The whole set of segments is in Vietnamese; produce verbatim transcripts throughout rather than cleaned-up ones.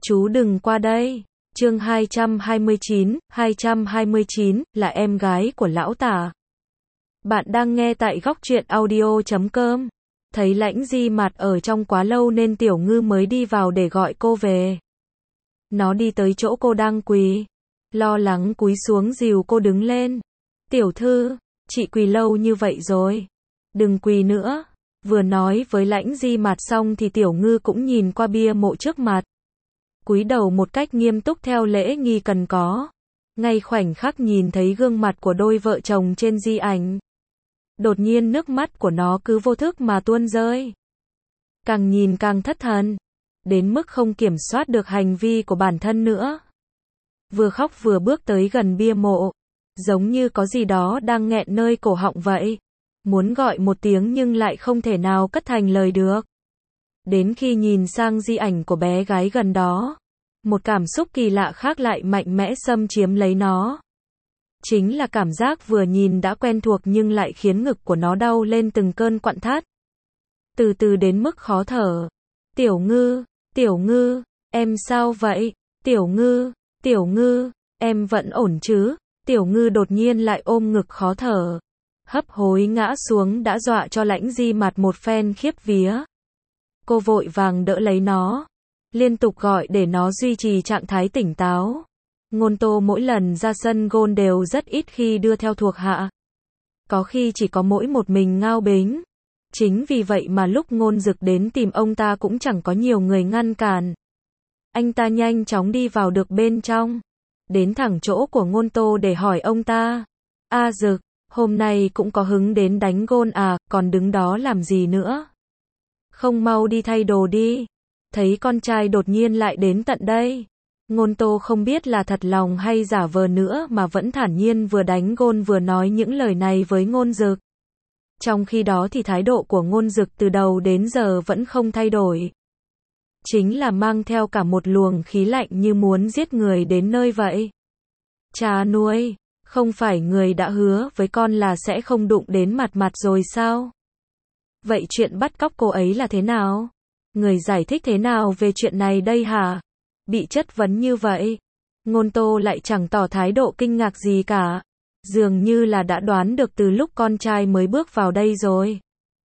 Chú đừng qua đây. Chương hai trăm hai mươi chín, hai trăm hai mươi chín, là em gái của lão Tả. Bạn đang nghe tại góc truyện audio chấm com. Thấy Lãnh Di Mạt ở trong quá lâu nên Tiểu Ngư mới đi vào để gọi cô về. Nó đi tới chỗ cô đang quỳ, lo lắng cúi xuống dìu cô đứng lên. Tiểu thư, chị quỳ lâu như vậy rồi, đừng quỳ nữa. Vừa nói với Lãnh Di Mạt xong thì Tiểu Ngư cũng nhìn qua bia mộ trước mặt, cúi đầu một cách nghiêm túc theo lễ nghi cần có. Ngay khoảnh khắc nhìn thấy gương mặt của đôi vợ chồng trên di ảnh, đột nhiên nước mắt của nó cứ vô thức mà tuôn rơi. Càng nhìn càng thất thần, đến mức không kiểm soát được hành vi của bản thân nữa. Vừa khóc vừa bước tới gần bia mộ, giống như có gì đó đang nghẹn nơi cổ họng vậy. Muốn gọi một tiếng nhưng lại không thể nào cất thành lời được. Đến khi nhìn sang di ảnh của bé gái gần đó, một cảm xúc kỳ lạ khác lại mạnh mẽ xâm chiếm lấy nó. Chính là cảm giác vừa nhìn đã quen thuộc nhưng lại khiến ngực của nó đau lên từng cơn quặn thắt. Từ từ đến mức khó thở. Tiểu Ngư, Tiểu Ngư, em sao vậy? Tiểu Ngư, Tiểu Ngư, em vẫn ổn chứ? Tiểu Ngư đột nhiên lại ôm ngực khó thở, hấp hối ngã xuống đã dọa cho Lãnh Di Mạt một phen khiếp vía. Cô vội vàng đỡ lấy nó, liên tục gọi để nó duy trì trạng thái tỉnh táo. Ngôn Tô mỗi lần ra sân gôn đều rất ít khi đưa theo thuộc hạ, có khi chỉ có mỗi một mình Ngao Bính. Chính vì vậy mà lúc Ngôn Dực đến tìm ông ta cũng chẳng có nhiều người ngăn cản. Anh ta nhanh chóng đi vào được bên trong, đến thẳng chỗ của Ngôn Tô để hỏi ông ta. A Dực, hôm nay cũng có hứng đến đánh gôn à, còn đứng đó làm gì nữa? Không mau đi thay đồ đi. Thấy con trai đột nhiên lại đến tận đây, Ngôn Tô không biết là thật lòng hay giả vờ nữa mà vẫn thản nhiên vừa đánh gôn vừa nói những lời này với Ngôn Dực. Trong khi đó thì thái độ của Ngôn Dực từ đầu đến giờ vẫn không thay đổi. Chính là mang theo cả một luồng khí lạnh như muốn giết người đến nơi vậy. Cha nuôi, không phải người đã hứa với con là sẽ không đụng đến mặt mặt rồi sao? Vậy chuyện bắt cóc cô ấy là thế nào? Người giải thích thế nào về chuyện này đây hả? Bị chất vấn như vậy, Ngôn Tô lại chẳng tỏ thái độ kinh ngạc gì cả. Dường như là đã đoán được từ lúc con trai mới bước vào đây rồi.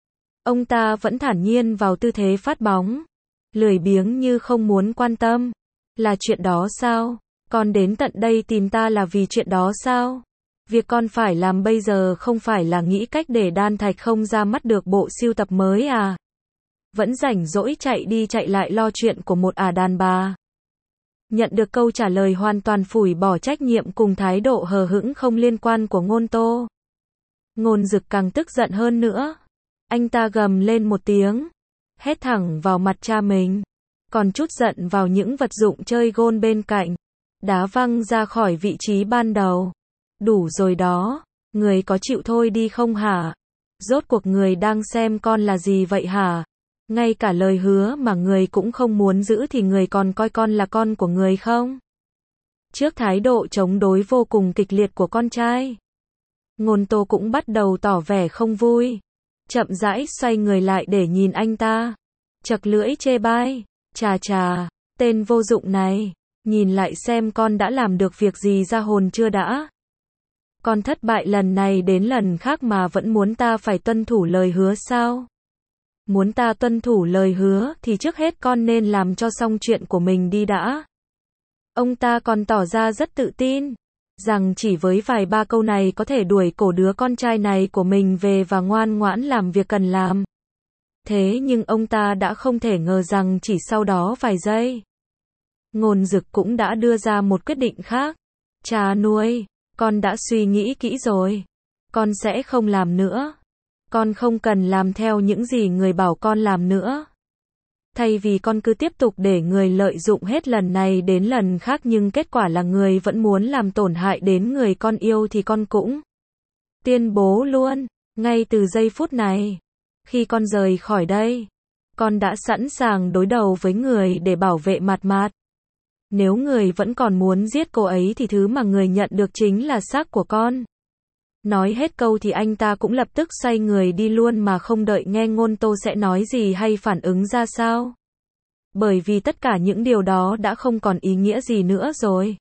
Ông ta vẫn thản nhiên vào tư thế phát bóng, lười biếng như không muốn quan tâm. Là chuyện đó sao? Con đến tận đây tìm ta là vì chuyện đó sao? Việc con phải làm bây giờ không phải là nghĩ cách để Đan Thạch không ra mắt được bộ sưu tập mới à? Vẫn rảnh rỗi chạy đi chạy lại lo chuyện của một ả đàn bà. Nhận được câu trả lời hoàn toàn phủi bỏ trách nhiệm cùng thái độ hờ hững không liên quan của Ngôn Tô, Ngôn Dực càng tức giận hơn nữa. Anh ta gầm lên một tiếng, hét thẳng vào mặt cha mình, còn chút giận vào những vật dụng chơi gôn bên cạnh, đá văng ra khỏi vị trí ban đầu. Đủ rồi đó, người có chịu thôi đi không hả? Rốt cuộc người đang xem con là gì vậy hả? Ngay cả lời hứa mà người cũng không muốn giữ thì người còn coi con là con của người không? Trước thái độ chống đối vô cùng kịch liệt của con trai, Ngôn Tô cũng bắt đầu tỏ vẻ không vui, chậm rãi xoay người lại để nhìn anh ta, chật lưỡi chê bai. Chà chà, tên vô dụng này, nhìn lại xem con đã làm được việc gì ra hồn chưa đã? Con thất bại lần này đến lần khác mà vẫn muốn ta phải tuân thủ lời hứa sao? Muốn ta tuân thủ lời hứa thì trước hết con nên làm cho xong chuyện của mình đi đã. Ông ta còn tỏ ra rất tự tin, rằng chỉ với vài ba câu này có thể đuổi cổ đứa con trai này của mình về và ngoan ngoãn làm việc cần làm. Thế nhưng ông ta đã không thể ngờ rằng chỉ sau đó vài giây, Ngôn Dực cũng đã đưa ra một quyết định khác. Cha nuôi, con đã suy nghĩ kỹ rồi. Con sẽ không làm nữa. Con không cần làm theo những gì người bảo con làm nữa. Thay vì con cứ tiếp tục để người lợi dụng hết lần này đến lần khác nhưng kết quả là người vẫn muốn làm tổn hại đến người con yêu thì con cũng tuyên bố luôn, ngay từ giây phút này, khi con rời khỏi đây, con đã sẵn sàng đối đầu với người để bảo vệ Mạt Mạt. Nếu người vẫn còn muốn giết cô ấy thì thứ mà người nhận được chính là xác của con. Nói hết câu thì anh ta cũng lập tức xoay người đi luôn mà không đợi nghe Ngôn Tô sẽ nói gì hay phản ứng ra sao. bởi vì tất cả những điều đó đã không còn ý nghĩa gì nữa rồi.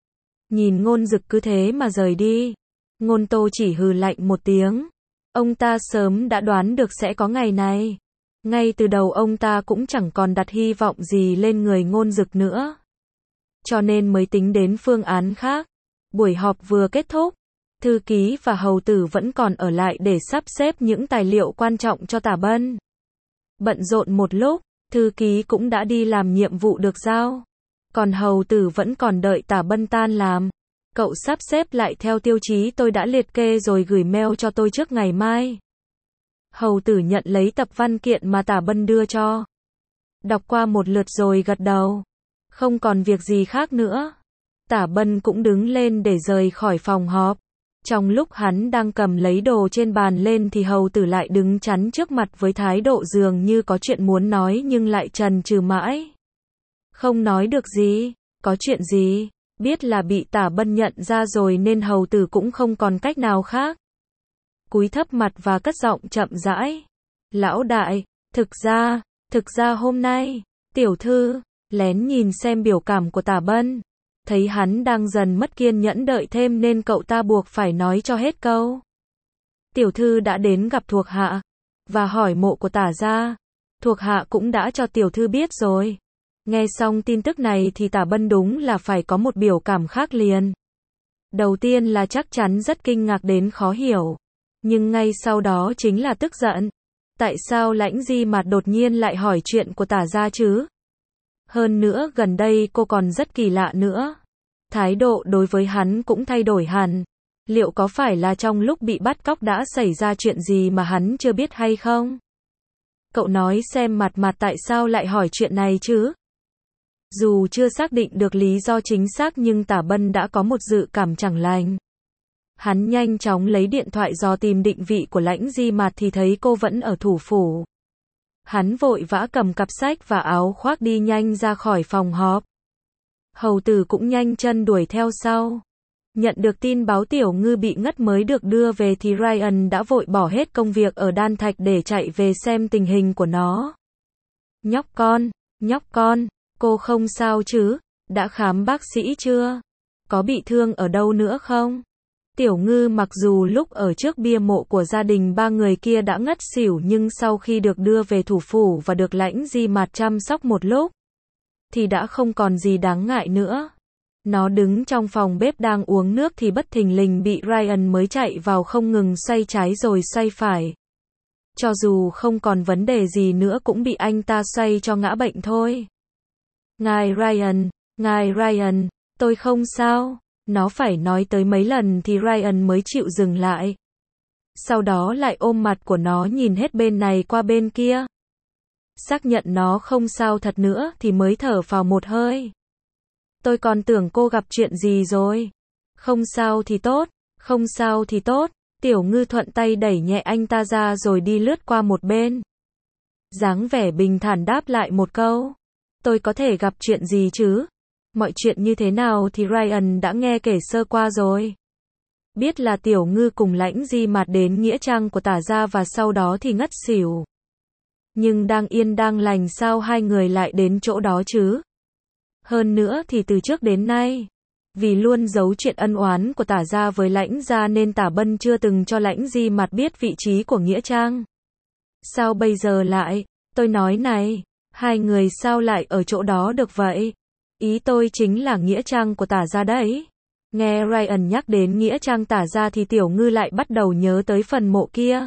Nhìn Ngôn Dực cứ thế mà rời đi, Ngôn Tô chỉ hừ lạnh một tiếng. Ông ta sớm đã đoán được sẽ có ngày này. Ngay từ đầu ông ta cũng chẳng còn đặt hy vọng gì lên người Ngôn Dực nữa. Cho nên mới tính đến phương án khác. Buổi họp vừa kết thúc, thư ký và hầu tử vẫn còn ở lại để sắp xếp những tài liệu quan trọng cho Tả Bân. Bận rộn một lúc, thư ký cũng đã đi làm nhiệm vụ được giao. Còn hầu tử vẫn còn đợi Tả Bân tan làm. Cậu sắp xếp lại theo tiêu chí tôi đã liệt kê rồi gửi mail cho tôi trước ngày mai. Hầu tử nhận lấy tập văn kiện mà Tả Bân đưa cho. Đọc qua một lượt rồi gật đầu. Không còn việc gì khác nữa. Tả Bân cũng đứng lên để rời khỏi phòng họp. Trong lúc hắn đang cầm lấy đồ trên bàn lên thì hầu tử lại đứng chắn trước mặt với thái độ dường như có chuyện muốn nói nhưng lại chần chừ mãi. Không nói được gì, có chuyện gì, biết là bị Tả Bân nhận ra rồi nên hầu tử cũng không còn cách nào khác. Cúi thấp mặt và cất giọng chậm rãi. Lão đại, thực ra, thực ra hôm nay, tiểu thư, lén nhìn xem biểu cảm của Tả Bân. Thấy hắn đang dần mất kiên nhẫn đợi thêm nên cậu ta buộc phải nói cho hết câu. Tiểu thư đã đến gặp thuộc hạ, và hỏi mộ của Tả gia. Thuộc hạ cũng đã cho tiểu thư biết rồi. Nghe xong tin tức này thì Tả Bân đúng là phải có một biểu cảm khác liền. Đầu tiên là chắc chắn rất kinh ngạc đến khó hiểu. Nhưng ngay sau đó chính là tức giận. Tại sao Lãnh Di Mạt đột nhiên lại hỏi chuyện của Tả gia chứ? Hơn nữa gần đây cô còn rất kỳ lạ nữa. Thái độ đối với hắn cũng thay đổi hẳn. Liệu có phải là trong lúc bị bắt cóc đã xảy ra chuyện gì mà hắn chưa biết hay không? Cậu nói xem Mạt Mạt tại sao lại hỏi chuyện này chứ? Dù chưa xác định được lý do chính xác nhưng Tả Bân đã có một dự cảm chẳng lành. Hắn nhanh chóng lấy điện thoại dò tìm định vị của Lãnh Di Mạt thì thấy cô vẫn ở thủ phủ. Hắn vội vã cầm cặp sách và áo khoác đi nhanh ra khỏi phòng họp. Hầu tử cũng nhanh chân đuổi theo sau. Nhận được tin báo Tiểu Ngư bị ngất mới được đưa về thì Ryan đã vội bỏ hết công việc ở Đan Thạch để chạy về xem tình hình của nó. Nhóc con, nhóc con, cô không sao chứ? Đã khám bác sĩ chưa? Có bị thương ở đâu nữa không? Tiểu Ngư mặc dù lúc ở trước bia mộ của gia đình ba người kia đã ngất xỉu nhưng sau khi được đưa về thủ phủ và được Lãnh Di Mạt chăm sóc một lúc, thì đã không còn gì đáng ngại nữa. Nó đứng trong phòng bếp đang uống nước thì bất thình lình bị Ryan mới chạy vào không ngừng xoay trái rồi xoay phải. Cho dù không còn vấn đề gì nữa cũng bị anh ta xoay cho ngã bệnh thôi. Ngài Ryan, ngài Ryan, tôi không sao. Nó phải nói tới mấy lần thì Ryan mới chịu dừng lại. Sau đó lại ôm mặt của nó nhìn hết bên này qua bên kia. Xác nhận nó không sao thật nữa thì mới thở vào một hơi. Tôi còn tưởng cô gặp chuyện gì rồi. Không sao thì tốt, không sao thì tốt. Tiểu Ngư thuận tay đẩy nhẹ anh ta ra rồi đi lướt qua một bên. Dáng vẻ bình thản đáp lại một câu. Tôi có thể gặp chuyện gì chứ? Mọi chuyện như thế nào thì Ryan đã nghe kể sơ qua rồi. Biết là Tiểu Ngư cùng Lãnh Di Mạt đến nghĩa trang của Tả gia và sau đó thì ngất xỉu. Nhưng đang yên đang lành sao hai người lại đến chỗ đó chứ? Hơn nữa thì từ trước đến nay, vì luôn giấu chuyện ân oán của Tả gia với Lãnh gia nên Tả Bân chưa từng cho Lãnh Di Mạt biết vị trí của nghĩa trang. Sao bây giờ lại, tôi nói này, hai người sao lại ở chỗ đó được vậy? Ý tôi chính là nghĩa trang của Tả gia đấy. Nghe Ryan nhắc đến nghĩa trang Tả gia thì Tiểu Ngư lại bắt đầu nhớ tới phần mộ kia.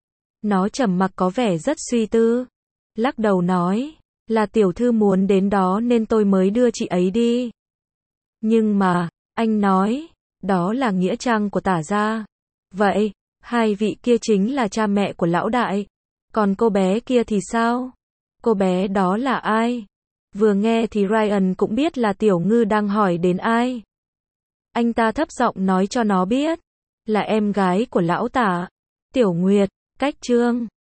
Nó trầm mặc có vẻ rất suy tư. Lắc đầu nói, là tiểu thư muốn đến đó nên tôi mới đưa chị ấy đi. Nhưng mà, anh nói, đó là nghĩa trang của Tả gia. Vậy, hai vị kia chính là cha mẹ của lão đại. Còn cô bé kia thì sao? Cô bé đó là ai? Vừa nghe thì Ryan cũng biết là Tiểu Ngư đang hỏi đến ai. Anh ta thấp giọng nói cho nó biết, là em gái của lão Tả, Tiểu Nguyệt, cách chương